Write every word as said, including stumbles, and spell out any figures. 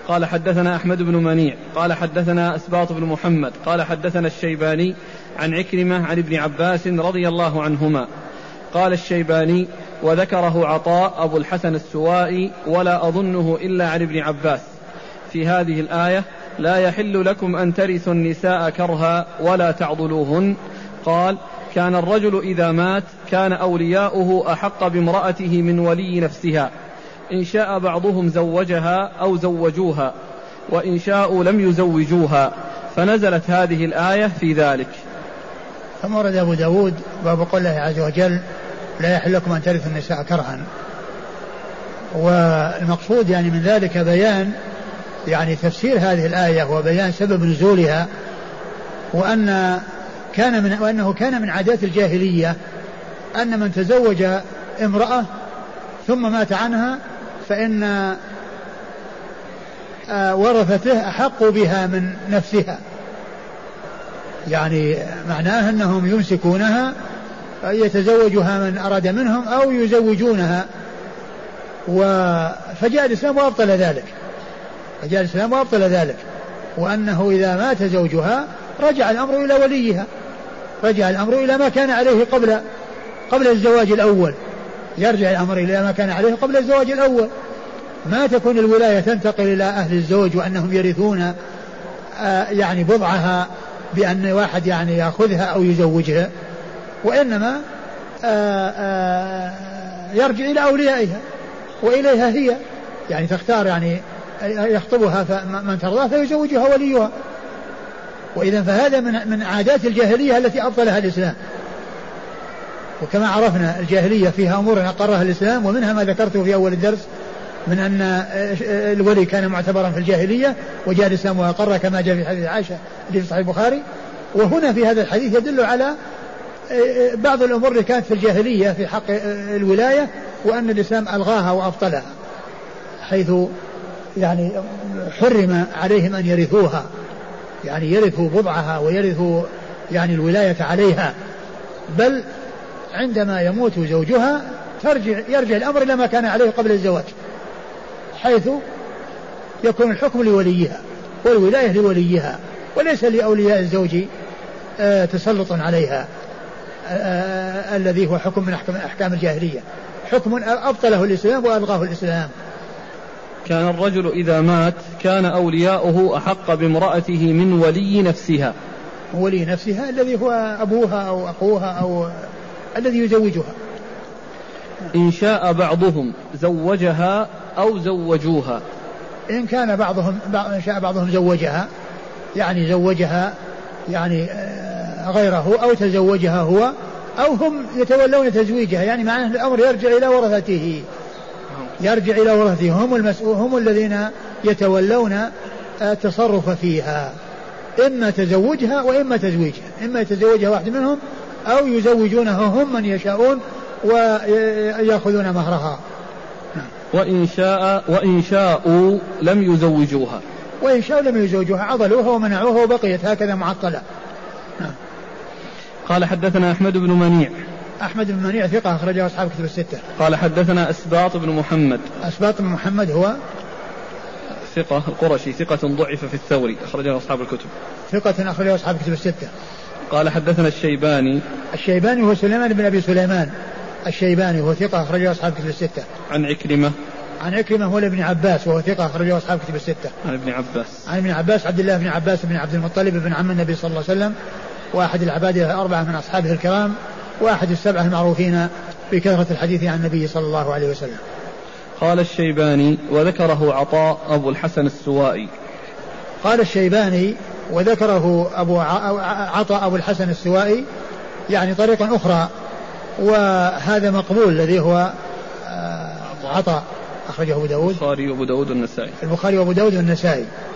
قال حدثنا أحمد بن منيع قال حدثنا أسباط بن محمد قال حدثنا الشيباني عن عكرمة عن ابن عباس رضي الله عنهما. قال الشيباني وذكره عطاء أبو الحسن السوائي ولا أظنه إلا عن ابن عباس في هذه الآية لا يحل لكم أن ترثوا النساء كرها ولا تعضلوهن. قال كان الرجل إذا مات كان أولياؤه أحق بامرأته من ولي نفسها، إن شاء بعضهم زوجها أو زوجوها وإن شاءوا لم يزوجوها، فنزلت هذه الآية في ذلك. ثم ورد أبو داود باب قول الله عز وجل لا يحل لكم أن ترثوا النساء كرها، والمقصود يعني من ذلك بيان يعني تفسير هذه الآية وبيان سبب نزولها، وأن كان من وأنه كان من عادات الجاهلية أن من تزوج امرأة ثم مات عنها فإن ورثته أحق بها من نفسها، يعني معناه أنهم يمسكونها يتزوجها من أراد منهم أو يزوجونها. فجاء الإسلام وأبطل ذلك فجاء الإسلام وأبطل ذلك وأنه إذا مات زوجها رجع الأمر إلى وليها، رجع الأمر إلى ما كان عليه قبل قبل الزواج الأول، يرجع الأمر إلى ما كان عليه قبل الزواج الأول. ما تكون الولاية تنتقل إلى أهل الزوج وأنهم يرثون آه يعني بضعها بأن واحد يعني يأخذها أو يزوجها، وإنما آه آه يرجع إلى أوليائها وإليها هي، يعني تختار يعني يخطبها من ترضاه فيزوجها وليها. وإذا فهذا من من عادات الجاهلية التي أبطلها الإسلام. وكما عرفنا الجاهلية فيها أمور أقرها الإسلام، ومنها ما ذكرته في أول الدرس من أن الولي كان معتبرا في الجاهلية وجاء الإسلام وأقره كما جاء في حديث عائشة في صحيح البخاري. وهنا في هذا الحديث يدل على بعض الأمور اللي كانت في الجاهلية في حق الولاية وأن الإسلام ألغاها وأبطلها، حيث يعني حرم عليهم أن يرثوها، يعني يرثوا بضعها ويرثوا يعني الولاية عليها، بل عندما يموت زوجها ترجع يرجع الأمر إلى ما كان عليه قبل الزواج، حيث يكون الحكم لوليها والولاية لوليها وليس لأولياء الزوج آه تسلط عليها آه الذي هو حكم من أحكام, أحكام الجاهلية، حكم أبطله الإسلام وألغاه الإسلام. كان الرجل إذا مات كان أولياؤه أحق بامرأته من ولي نفسها. ولي نفسها الذي هو أبوها أو أخوها أو الذي يزوجها. إن شاء بعضهم زوجها أو زوجوها، إن كان بعضهم إن شاء بعضهم زوجها يعني زوجها يعني غيره أو تزوجها هو أو هم يتولون تزويجها، يعني معناه الأمر يرجع إلى ورثته يرجع إلى ورثته هم المسؤول هم الذين يتولون التصرف فيها، إما تزوجها وإما تزويجها، إما يتزوجها واحد منهم أو يزوجونها هم من يشاءون ويأخذون مهرها. وإن شاء وإن شاءوا لم يزوجوها وإن شاءوا لم يزوجوها عضلوها ومنعوها وبقيت هكذا معطلة. قال حدثنا أحمد بن منيع أحمد بن منيع ثقة أخرجه أصحاب كتب الستة. قال حدثنا أسباط بن محمد أسباط بن محمد هو ثقة القرشي ثقة ضعف في الثوري أخرجه أصحاب الكتب. ثقة أخرجه أصحاب كتب الستة. قال حدثنا الشيباني الشيباني هو سليمان بن أبي سليمان الشيباني وهو ثقة أخرجه أصحاب كتب الستة. عن عكرمة عن عكرمة هو ابن عباس وهو ثقة أخرجه أصحاب كتب الستة. عن ابن عباس عن ابن عباس عبد الله بن عباس بن عبد المطلب بن عم النبي صلى الله عليه وسلم، واحد العبادة الأربعة من أصحابه الكرام، واحد السبعة المعروفين بكثرة الحديث عن النبي صلى الله عليه وسلم. قال الشيباني وذكره عطاء أبو الحسن السوائي. قال الشيباني وذكره أبو عطاء أبو الحسن السوائي يعني طريقا أخرى، وهذا مقبول الذي هو عطاء أخرجه أبو داود البخاري وأبو داود والنسائي البخاري وأبو داود والنسائي